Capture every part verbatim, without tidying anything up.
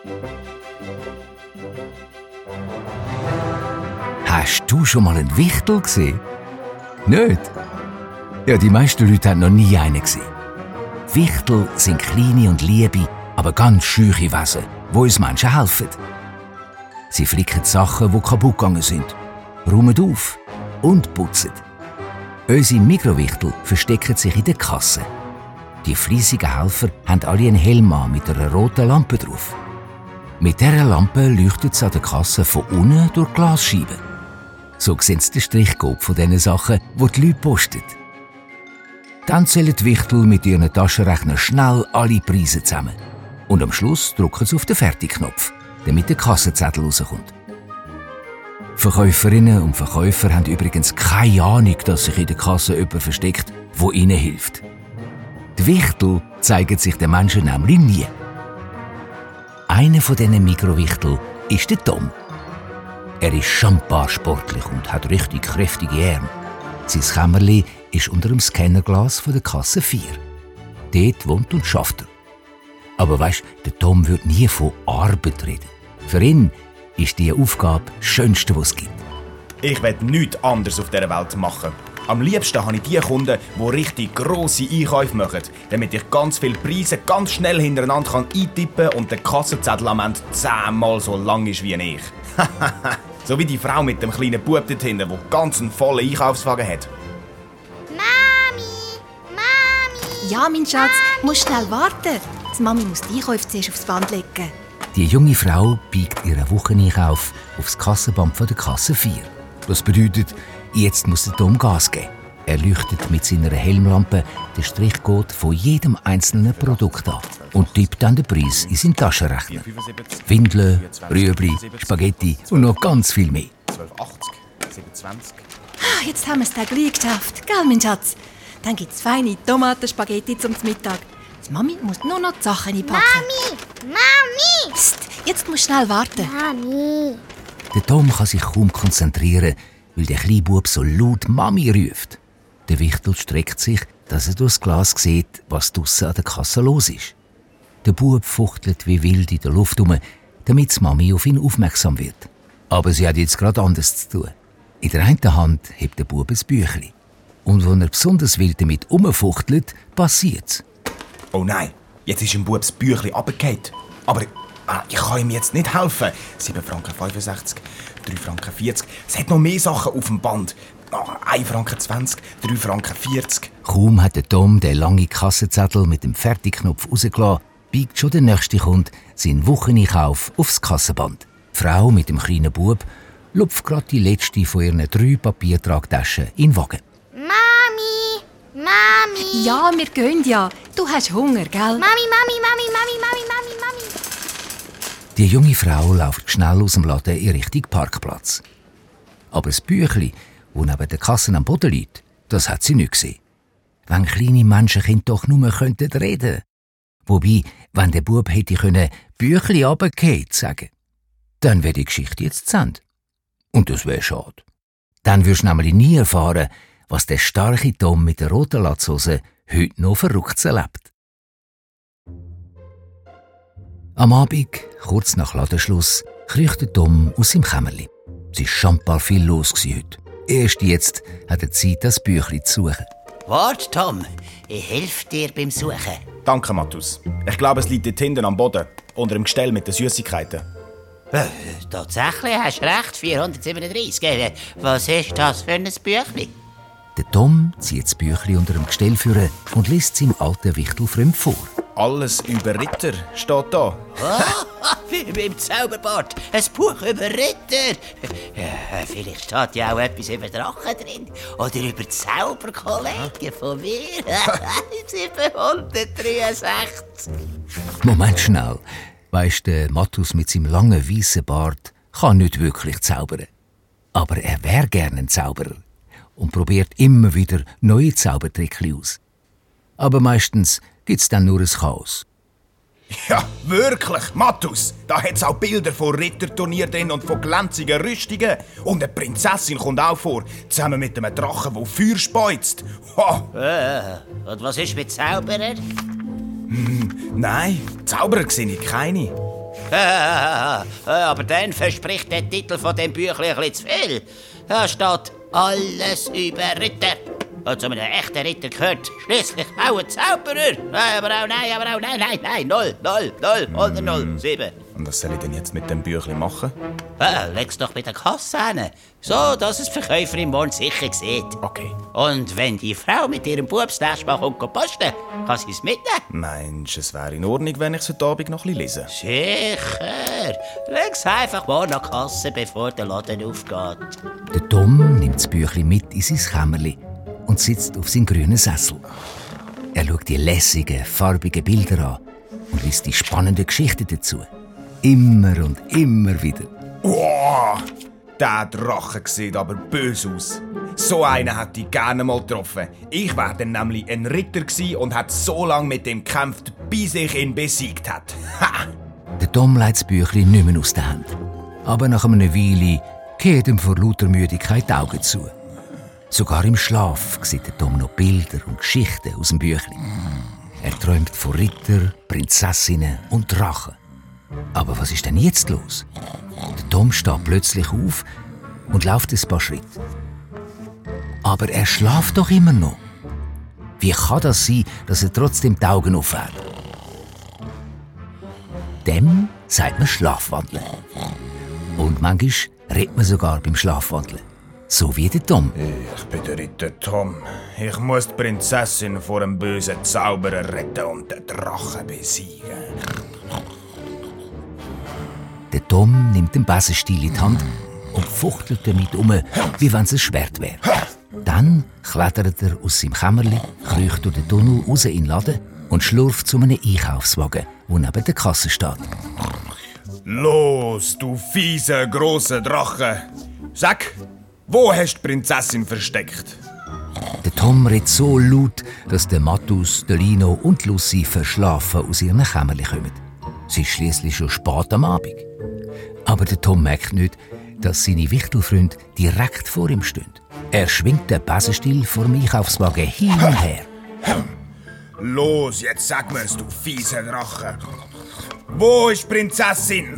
Hast du schon mal einen Wichtel gesehen? Nicht? Ja, die meisten Leute haben noch nie einen gesehen. Wichtel sind kleine und liebe, aber ganz scheue Wesen, die uns Menschen helfen. Sie flicken Sachen, die kaputt gegangen sind, räumen auf und putzen. Unsere Mikrowichtel verstecken sich in der Kasse. Die fleissigen Helfer haben alle einen Helm an mit einer roten Lampe drauf. Mit dieser Lampe leuchtet es an der Kasse von unten durch die Glasscheiben. So sehen sie den Strichcode von den Sachen, die die Leute posten. Dann zählen die Wichtel mit ihren Taschenrechner schnell alle Preise zusammen. Und am Schluss drücken sie auf den Fertigknopf, damit der Kassenzettel rauskommt. Verkäuferinnen und Verkäufer haben übrigens keine Ahnung, dass sich in der Kasse jemand versteckt, der ihnen hilft. Die Wichtel zeigen sich den Menschen nämlich nie. Einer von diesen Mikrowichtel ist der Tom. Er ist schambar sportlich und hat richtig kräftige Arme. Sein Kämmerli ist unter dem Scannerglas von der Kasse vier. Dort wohnt und schafft er. Aber weisst, der Tom würde nie von Arbeit reden. Für ihn ist diese Aufgabe das Schönste, was es gibt. Ich will nichts anderes auf dieser Welt machen. Am liebsten habe ich die Kunden, die richtig grosse Einkäufe machen, damit ich ganz viele Preise ganz schnell hintereinander kann eintippen und der Kassenzettel am Ende zehnmal so lang ist wie ich. So wie die Frau mit dem kleinen Bub dort hinten, der ganz einen vollen Einkaufswagen hat. Mami! Mami! Ja, mein Schatz, du musst schnell warten. Die Mami muss die Einkäufe zuerst aufs Band legen. Die junge Frau biegt ihren Wocheneinkauf aufs Kassenband von der Kasse vier. Das bedeutet, jetzt muss der Tom Gas geben. Er leuchtet mit seiner Helmlampe den Strichcode von jedem einzelnen Produkt an und tippt dann den Preis in seinen Taschenrechner. Windeln, Rüebli, Spaghetti und noch ganz viel mehr. zwölf achtzig, siebenundzwanzig. Ah, jetzt haben wir es gleich geschafft, gell, mein Schatz? Dann gibt es feine Tomatenspaghetti zum Mittag. Die Mami muss nur noch die Sachen einpacken. Mami! Mami! Psst, jetzt musst du schnell warten. Mami! Der Tom kann sich kaum konzentrieren, weil der kleine Bub so laut Mami ruft. Der Wichtel streckt sich, dass er durchs Glas sieht, was draussen an der Kasse los ist. Der Bub fuchtelt wie wild in der Luft herum, damit die Mami auf ihn aufmerksam wird. Aber sie hat jetzt gerade anders zu tun. In der einen Hand hebt der Bub ein Büchlein. Und wenn er besonders wild damit rumfuchtelt, passiert's. Oh nein, jetzt ist im Bub das Büchlein runtergefallen. Aber ah, ich kann ihm jetzt nicht helfen. sieben Franken fünfundsechzig, drei Franken vierzig. Es hat noch mehr Sachen auf dem Band. Ah, ein Franken zwanzig, drei Franken vierzig. Kaum hat der Tom den langen Kassenzettel mit dem Fertigknopf rausgelassen, biegt schon der nächste Kunde seinen Wocheneinkauf aufs Kassenband. Die Frau mit dem kleinen Bub lupft gerade die letzte von ihren drei Papiertragtaschen in den Wagen. Mami! Mami! Ja, wir gehen ja. Du hast Hunger, gell? Mami, Mami, Mami, Mami, Mami, Mami, Mami! Die junge Frau läuft schnell aus dem Laden in Richtung Parkplatz. Aber das Büchlein, das neben der Kasse am Boden liegt, das hat sie nicht gesehen. Wenn kleine Menschenkinder doch nur könnten reden. Wobei, wenn der Bub hätte können «Büchlein runtergefallen» sagen, dann wäre die Geschichte jetzt zu Ende. Und das wäre schade. Dann wirst du nämlich nie erfahren, was der starke Tom mit der roten Latzhose heute noch verrückt erlebt. Am Abend, kurz nach Ladenschluss, kriecht der Tom aus seinem Kämmerli. Es war schambar viel los heute. Erst jetzt hat er Zeit, das Büchlein zu suchen. Warte, Tom. Ich helfe dir beim Suchen. Danke, Matthäus. Ich glaube, es liegt dort hinten am Boden, unter dem Gestell mit den Süßigkeiten. Äh, tatsächlich hast du recht, vierhundertsiebenunddreißig. Äh, Was ist das für ein Büchlein? Der Tom zieht das Büchlein unter dem Gestell führen und liest seinem alten Wichtelfreund vor. Alles über Ritter steht da. Oh, wie beim Zauberbart. Ein Buch über Ritter. Ja, vielleicht steht ja auch etwas über Drachen drin. Oder über die Zauberkollegen von mir. siebenhundertdreiundsechzig. Moment schnell. Weisst, der Matthäus mit seinem langen weißen Bart kann nicht wirklich zaubern. Aber er wäre gerne ein Zauberer und probiert immer wieder neue Zaubertricks aus. Aber meistens gibt's dann nur ein Chaos. Ja, wirklich, Matthäus. Da hat's auch Bilder von Ritterturnieren drin und von glänzigen Rüstungen. Und eine Prinzessin kommt auch vor, zusammen mit einem Drachen, der Feuer speuzt. Oh. Äh, und was ist mit Zauberern? Hm, nein, Zauberer sehe ich keine. Aber dann verspricht der Titel von dem Büchlein ein bisschen zu viel. Da steht «Alles über Ritter». Und zu einem echten Ritter gehört schließlich auch ein Zauberer. Aber auch nein, aber auch nein, nein, nein, null, null, null, oder null, sieben. Und was soll ich denn jetzt mit dem Büchlein machen? Ah, leg's doch bei der Kasse hin. So, dass es die Verkäuferin morgen sicher sieht. Okay. Und wenn die Frau mit ihrem Bub das nächste Mal kommt posten, kann sie es mitnehmen. Meinst du, es wäre in Ordnung, wenn ich es heute Abend noch ein bisschen lese? Sicher. Leg's einfach morgen an die Kasse, bevor der Laden aufgeht. Der Tom nimmt das Büchlein mit in sein Kämmerli und sitzt auf seinen grünen Sessel. Er schaut die lässigen, farbigen Bilder an und liest die spannenden Geschichten dazu. Immer und immer wieder. Oh, der Drache sieht aber böse aus. So einen hätte ich gerne mal getroffen. Ich wäre dann nämlich ein Ritter gewesen und hätte so lange mit ihm gekämpft, bis ich ihn besiegt hat. Ha! Der Tom legt das Büchlein nicht mehr aus der Hand. Aber nach einer Weile gehen ihm vor lauter Müdigkeit die Augen zu. Sogar im Schlaf sieht der Tom noch Bilder und Geschichten aus dem Büchlein. Er träumt von Ritter, Prinzessinnen und Drachen. Aber was ist denn jetzt los? Der Tom steht plötzlich auf und läuft ein paar Schritte. Aber er schläft doch immer noch. Wie kann das sein, dass er trotzdem die Augen aufhält? Dem sagt man Schlafwandeln. Und manchmal redet man sogar beim Schlafwandeln. So wie der Tom. Ich bin der Ritter Tom. Ich muss die Prinzessin vor einem bösen Zauberer retten und den Drachen besiegen. Der Tom nimmt den Besenstiel in die Hand und fuchtelt damit um, wie wenn es ein Schwert wäre. Dann klettert er aus seinem Kämmerli, kriecht durch den Tunnel raus in den Laden und schlurft zu einem Einkaufswagen, der neben der Kasse steht. Los, du fiese, grosse Drache! Sag, wo hast du die Prinzessin versteckt? Der Tom redet so laut, dass der Mattus, der Lino und Lucy verschlafen aus ihren Kämmerli kommen. Es ist schliesslich schon spät am Abend. Aber der Tom merkt nicht, dass seine Wichtelfreunde direkt vor ihm stehen. Er schwingt den Besenstiel vor dem Einkaufswagen hin und her. Los, jetzt sag mir's, du fiese Drache! Wo ist die Prinzessin?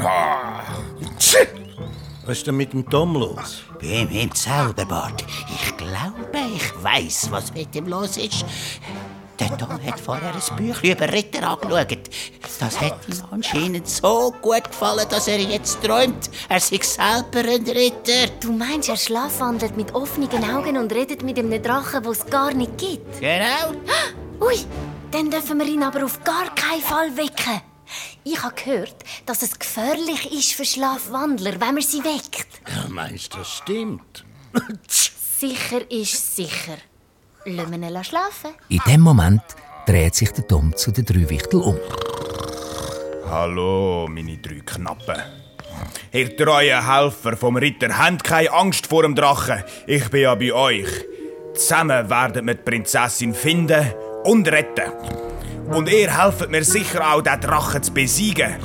Was ist denn mit dem Tom los? Bei ihm im Zauberbart. Ich glaube, ich weiss, was mit ihm los ist. Der Tom hat vorher ein Büchlein über Ritter angeschaut. Das hat ihm anscheinend so gut gefallen, dass er jetzt träumt, er sei selber ein Ritter. Du meinst, er schlafwandelt mit offenen Augen und redet mit einem Drachen, den es gar nicht gibt? Genau. Ui, dann dürfen wir ihn aber auf gar keinen Fall wecken. Ich habe gehört, dass es gefährlich ist für Schlafwandler, wenn man sie weckt. Ja, meinst du, das stimmt? Sicher ist sicher. Lassen wir ihn schlafen? In dem Moment dreht sich der Tom zu den drei Wichteln um. Hallo, meine drei Knappen. Ihr treuen Helfer vom Ritter, habt keine Angst vor dem Drachen. Ich bin ja bei euch. Zusammen werden wir die Prinzessin finden und retten. Und ihr helft mir sicher auch, den Drachen zu besiegen.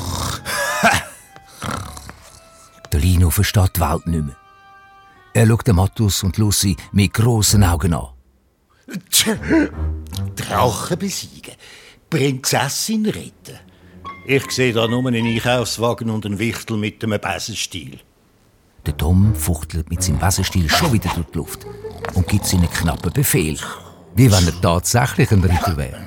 Der Lino versteht die Welt nicht mehr. Er schaut den Mattus und Lucy mit grossen Augen an. Drachen besiegen, Prinzessin retten. Ich sehe da nur einen Einkaufswagen und einen Wichtel mit einem Besenstiel. Der Tom fuchtelt mit seinem Besenstiel schon wieder durch die Luft und gibt seinen knappen Befehl, wie wenn er tatsächlich ein Ritter wäre.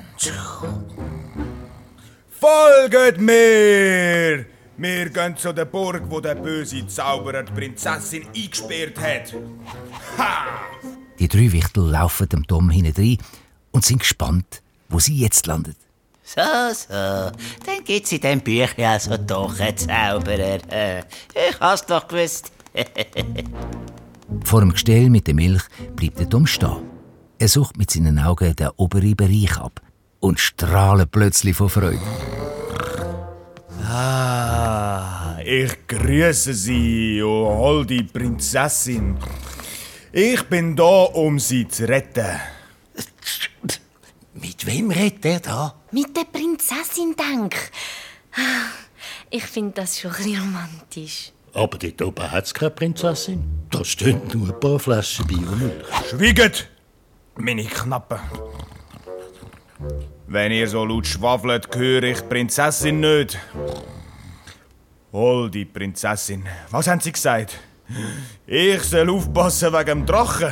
Folgt mir! Wir gehen zu der Burg, wo der böse Zauberer die Prinzessin eingesperrt hat. Ha! Die drei Wichtel laufen dem Tom hinein und sind gespannt, wo sie jetzt landet. So, so. Dann gibt's in diesem Büchlein also doch einen Zauberer. Ich hab's doch gewusst. Vor dem Gestell mit der Milch bleibt der Tom stehen. Er sucht mit seinen Augen den oberen Bereich ab und strahlt plötzlich vor Freude. Ah, ich grüße Sie, o holde Prinzessin. Ich bin da, um Sie zu retten. Mit wem redet er da? Mit der Prinzessin, denk. Ich finde das schon ein bisschen romantisch. Aber dort oben hat es keine Prinzessin. Da stehen nur ein paar Flaschen Biomilch. Schweiget, meine Knappen. Wenn ihr so laut schwafelt, höre ich die Prinzessin nicht. Holde Prinzessin, was haben Sie gesagt? Ich soll aufpassen wegen dem Drachen.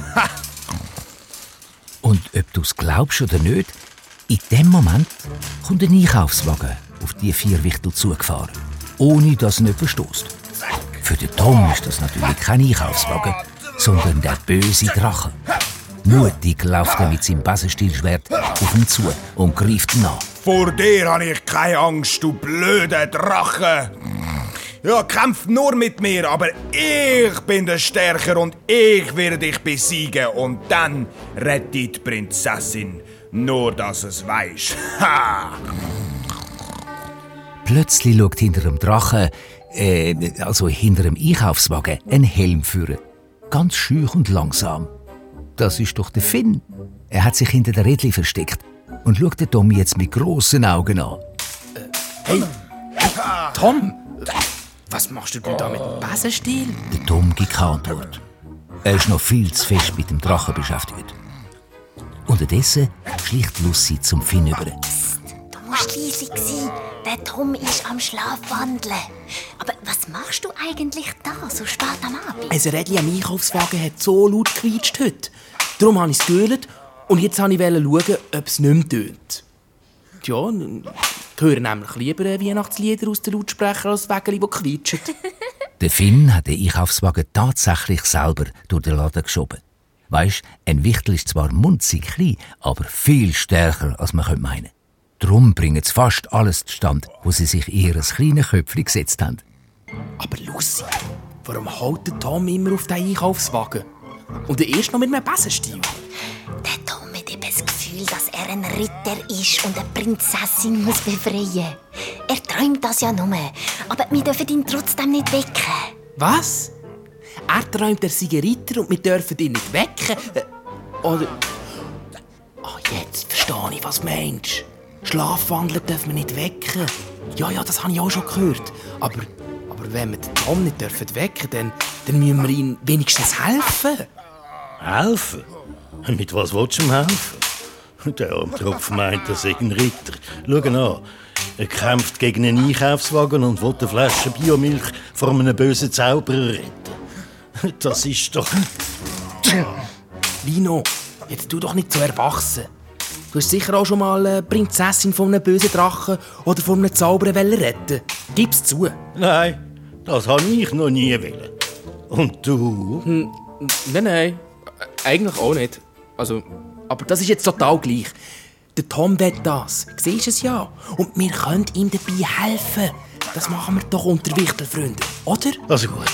Und ob du es glaubst oder nicht, in dem Moment kommt ein Einkaufswagen auf die vier Wichtel zugefahren, ohne dass ihn jemand stößt. Für den Tom ist das natürlich kein Einkaufswagen, sondern der böse Drache. Mutig läuft er mit seinem Besenstielschwert auf ihn zu und greift ihn an. Vor dir habe ich keine Angst, du blöder Drache. Ja, kämpf nur mit mir, aber ich bin der Stärker und ich werde dich besiegen. Und dann rette die Prinzessin. Nur, dass es weisst. Ha! Plötzlich schaut hinter dem Drachen, äh, also hinter dem Einkaufswagen, ein Helm führen. Ganz schüch und langsam. Das ist doch der Finn. Er hat sich hinter der Rädli versteckt und schaut den Tom jetzt mit grossen Augen an. Hey, Tom, was machst du denn da mit dem Besenstiel? Der Tom gibt keine Antwort. Er ist noch viel zu fest mit dem Drachen beschäftigt. Unterdessen schleicht Lucy zum Finn über. Du musst leise sein. Der Tom ist am Schlafwandeln. Aber was machst du eigentlich da, so spät am Abend? Ein Rädchen am Einkaufswagen hat so laut gequietscht heute. Darum habe ich es gehört und jetzt wollte ich schauen, ob es nicht mehr tönt. Ja, ich höre nämlich lieber Weihnachtslieder aus den Lautsprechern als Wägeli, die quietschen. Der Finn hat den Einkaufswagen tatsächlich selber durch den Laden geschoben. Weisst, ein Wichtel ist zwar munzig klein, aber viel stärker, als man meinen könnte. Darum bringen sie fast alles zustande, wo sie sich in ihr kleines Köpfchen gesetzt haben. Aber Lucy, warum haut der Tom immer auf den Einkaufswagen? Und er erst noch mit einem Besenstiel? Der Tom hat eben das Gefühl, dass er ein Ritter ist und eine Prinzessin muss befreien. Er träumt das ja nur, aber wir dürfen ihn trotzdem nicht wecken. Was? Er träumt, er sei ein Ritter und wir dürfen ihn nicht wecken? Äh, Oder... Ah, jetzt verstehe ich, was du meinst. Schlafwandler dürfen wir nicht wecken. Ja, ja, das habe ich auch schon gehört. Aber, aber wenn wir den Tom nicht dürfen wecken, dann, dann müssen wir ihm wenigstens helfen. Helfen? Mit was willst du ihm helfen? Der arme Tropf meint, er sei ein Ritter. Schau ihn an. Er kämpft gegen einen Einkaufswagen und will eine Flasche Biomilch vor einem bösen Zauberer retten. Das ist doch... Lino, jetzt tu doch nicht so erwachsen. Du hast sicher auch schon mal eine Prinzessin von einem bösen Drachen oder von einem Zauberer retten. Gib's zu. Nein, das habe ich noch nie wollen. Und du? Hm, nein, nein. Eigentlich auch nicht. Also, aber das ist jetzt total gleich. Der Tom will das. Siehst du es ja? Und wir können ihm dabei helfen. Das machen wir doch unter Wichtelfreunden, oder? Also gut.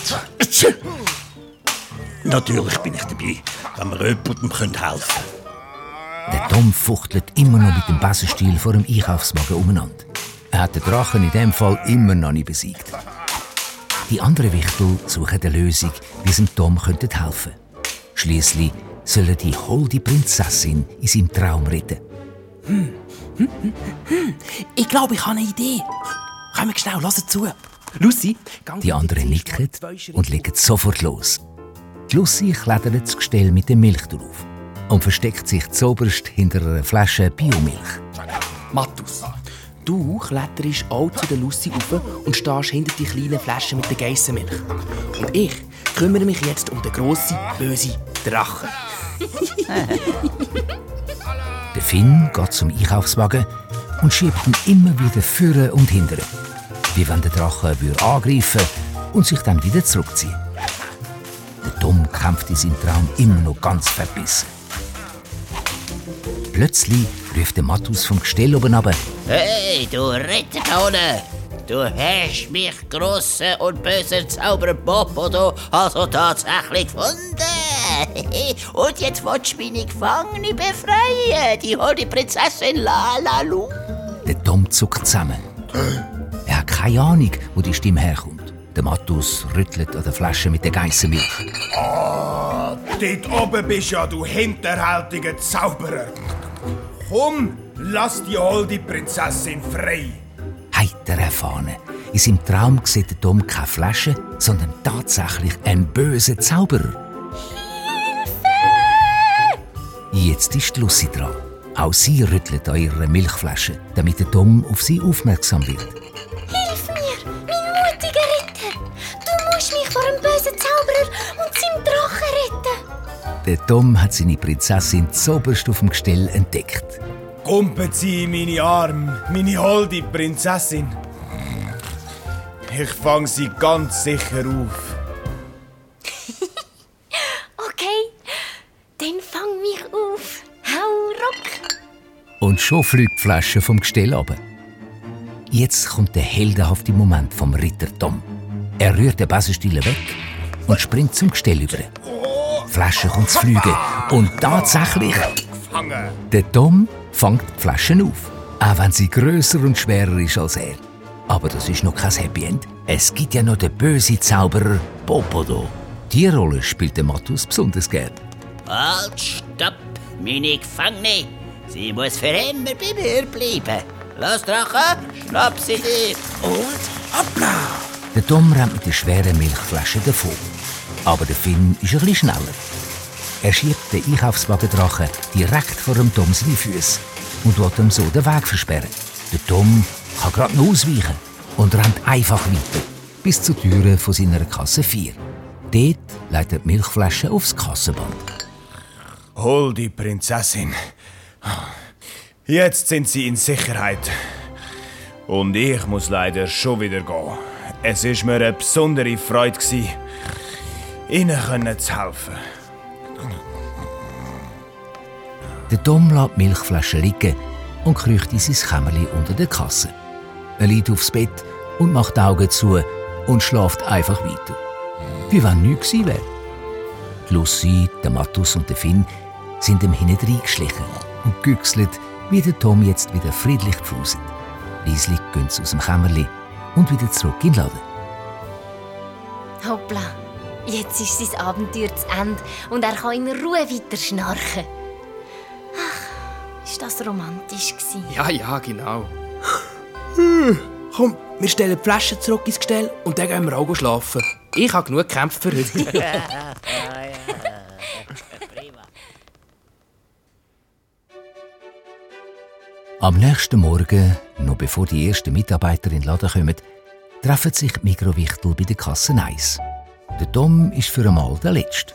Natürlich bin ich dabei, wenn wir jemandem helfen können. Der Tom fuchtelt immer noch mit dem Besenstiel vor dem Einkaufswagen umeinander. Er hat den Drachen in dem Fall immer noch nicht besiegt. Die anderen Wichtel suchen eine Lösung, wie sie dem Tom helfen könnten. Schliesslich sollen die holde Prinzessin in seinem Traum retten. Hm. Hm, hm, hm. Ich glaube, ich habe eine Idee. Komm wir schnell, hör zu. Lucy, die anderen nicken und legen sofort los. Die Lucy klettert das Gestell mit der Milch drauf und versteckt sich zoberst hinter einer Flasche Biomilch. Mattus, du kletterst auch zu der Lucy rauf und stehst hinter die kleinen Flaschen mit der Geissenmilch. Und ich kümmere mich jetzt um den grossen, bösen Drachen. Der Finn geht zum Einkaufswagen und schiebt ihn immer wieder vorne und hinten. Wie wenn der Drache angreifen und sich dann wieder zurückziehen. Der Tom kämpft in seinem Traum immer noch ganz verbissen. Plötzlich ruft der Mattus vom Gestell oben runter. Hey, du Rettertonne! Du hast mich, grosser und böser Zauberer Popodo, also tatsächlich gefunden. Und jetzt willst du meine Gefangene befreien, die holde Prinzessin Lalalu. Der Tom zuckt zusammen. Er hat keine Ahnung, wo die Stimme herkommt. Der Mattus rüttelt an der Flasche mit der Geissenmilch. Ah, dort oben bist ja, du hinterhältiger Zauberer. Komm, lass die holde Prinzessin frei. Heiter erfahren. In seinem Traum sieht der Tom keine Flasche, sondern tatsächlich einen bösen Zauberer. Hilfe! Jetzt ist die Lucy dran. Auch sie rüttelt an ihrer Milchflasche, damit der Tom auf sie aufmerksam wird. Hilf mir! Mein Mutti Der Tom hat seine Prinzessin zoberst auf dem Gestell entdeckt. Kumpelt sie in meine Arme, meine holde Prinzessin. Ich fang sie ganz sicher auf. Okay, dann fang mich auf. Hau ruck. Und schon fliegt die Flasche vom Gestell runter. Jetzt kommt der heldenhafte Moment vom Ritter Tom. Er rührt den Besenstiel weg und springt zum Gestell über. Die Flasche kommt zu fliegen und tatsächlich... Der Tom fängt die Flasche auf, auch wenn sie grösser und schwerer ist als er. Aber das ist noch kein Happy End. Es gibt ja noch den bösen Zauberer Popodo. Diese Rolle spielt der Mattus besonders gern. Halt, stopp, meine Gefangene. Sie muss für immer bei mir bleiben. Los, Drache, schnapp sie dir. Und hoppla. Der Tom rennt mit der schweren Milchflasche davon. Aber der Finn ist ein bisschen schneller. Er schiebt den Einkaufswagen-Drachen direkt vor dem Tom seine Füße und will ihm so den Weg versperren. Der Tom kann gerade noch ausweichen und rennt einfach weiter bis zur Türe von seiner Kasse vier. Dort legt er die Milchflasche aufs Kassenband. Holde Prinzessin. Jetzt sind Sie in Sicherheit. Und ich muss leider schon wieder gehen. Es war mir eine besondere Freude, Ihnen zu helfen. Der Tom lässt die Milchflasche liegen und kriecht in sein Kämmerchen unter der Kasse. Er liegt aufs Bett und macht die Augen zu und schläft einfach weiter. Wie wenn nichts gewesen wäre. Die Lucy, der Mattus und der Finn sind ihm hinten geschlichen und güchselt, wie der Tom jetzt wieder friedlich pfuset. Leislich gehen sie aus dem Kämmerchen und wieder zurück in den Laden. Hoppla, jetzt ist sein Abenteuer zu Ende und er kann in Ruhe weiter schnarchen. Ach, ist das romantisch gewesen? Ja, ja, genau. Komm, wir stellen die Flasche zurück ins Gestell und dann gehen wir auch schlafen. Ich habe genug gekämpft für heute. Am nächsten Morgen, noch bevor die ersten Mitarbeiter in den Laden kommen, treffen sich die Mikrowichtel bei der Kasse eins. Der Tom ist für einmal der Letzte.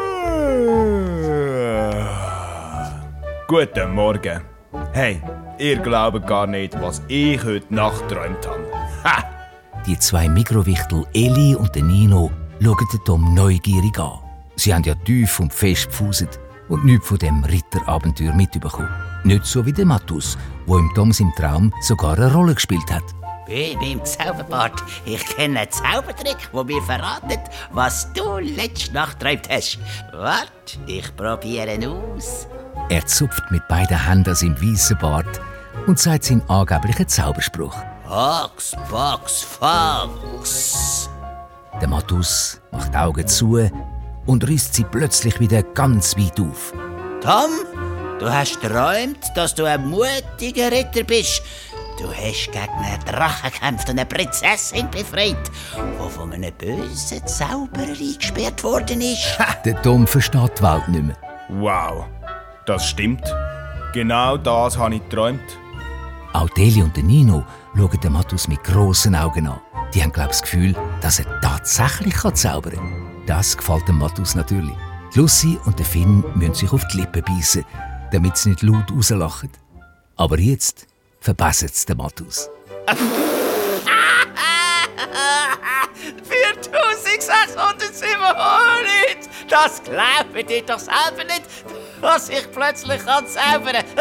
Guten Morgen. Hey, ihr glaubt gar nicht, was ich heute Nacht geträumt habe. Ha! Die zwei Mikrowichtel, Eli und Nino, schauen den Tom neugierig an. Sie haben ja tief und fest gefuset und nichts von dem Ritterabenteuer mitbekommen. Nicht so wie der Mattus, der im Toms im Traum sogar eine Rolle gespielt hat. Bin im Zauberbad. Ich kenne einen Zaubertrick, der mir verratet, was du letzte Nacht geträumt hast. Wart, ich probiere aus. Er zupft mit beiden Händen an seinem weißen Bart und sagt seinen angeblichen Zauberspruch. Fox, Fox, Fox. Der Mattus macht die Augen zu und reißt sie plötzlich wieder ganz weit auf. Tom, du hast geträumt, dass du ein mutiger Ritter bist. Du hast gegen einen Drachen gekämpft und eine Prinzessin befreit, die von einem bösen Zauberer eingesperrt worden ist. Der Tom versteht die Welt nicht mehr. Wow, das stimmt. Genau das habe ich geträumt. Auch Deli und der Nino schauen den Mattus mit grossen Augen an. Die haben, glaube ich, das Gefühl, dass er tatsächlich zaubern kann. Das gefällt dem Mattus natürlich. Die Lucy und der Finn müssen sich auf die Lippen beißen, damit sie nicht laut rauslachen. Aber jetzt verbessert es den Mattus. viertausendsechshundertsiebenundneunzig! Das glaubt ihr doch selber nicht, dass ich plötzlich zaubern kann.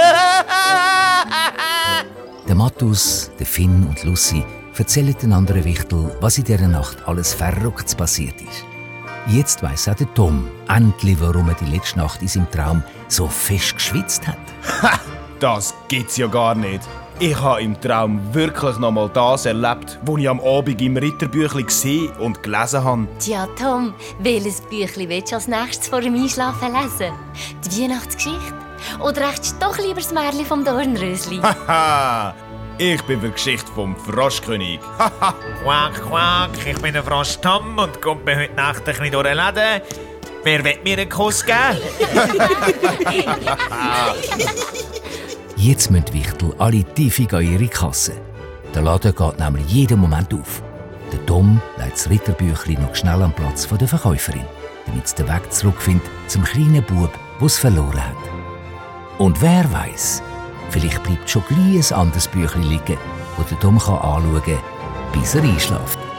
Der Mattus, der Finn und Lucy erzählen den anderen Wichtel, was in dieser Nacht alles Verrücktes passiert ist. Jetzt weiss auch der Tom endlich, warum er die letzte Nacht in seinem Traum so fest geschwitzt hat. Ha! Das gibt's ja gar nicht. Ich habe im Traum wirklich noch mal das erlebt, was ich am Abend im Ritterbüchli gesehen und gelesen habe. Tja, Tom, welches Büchlein willst du als nächstes vor dem Einschlafen lesen? Die Weihnachtsgeschichte? Oder echt doch lieber das Märchen vom Dornrösli? Haha! Ich bin für die Geschichte vom Froschkönig. Quack, quack, ich bin der Frosch Tom und komme heute Nacht ein bisschen durch den Laden. Wer will mir einen Kuss geben? Jetzt müssen die Wichtel alle tief an ihre Kasse. Der Laden geht nämlich jeden Moment auf. Der Tom legt das Ritterbüchlein noch schnell am Platz der Verkäuferin. damit es den Weg zurückfindet zum kleinen Bub, der es verloren hat. Und wer weiß, vielleicht bleibt schon gleich ein anderes Büchlein liegen, das der Tom anschauen kann, bis er einschläft.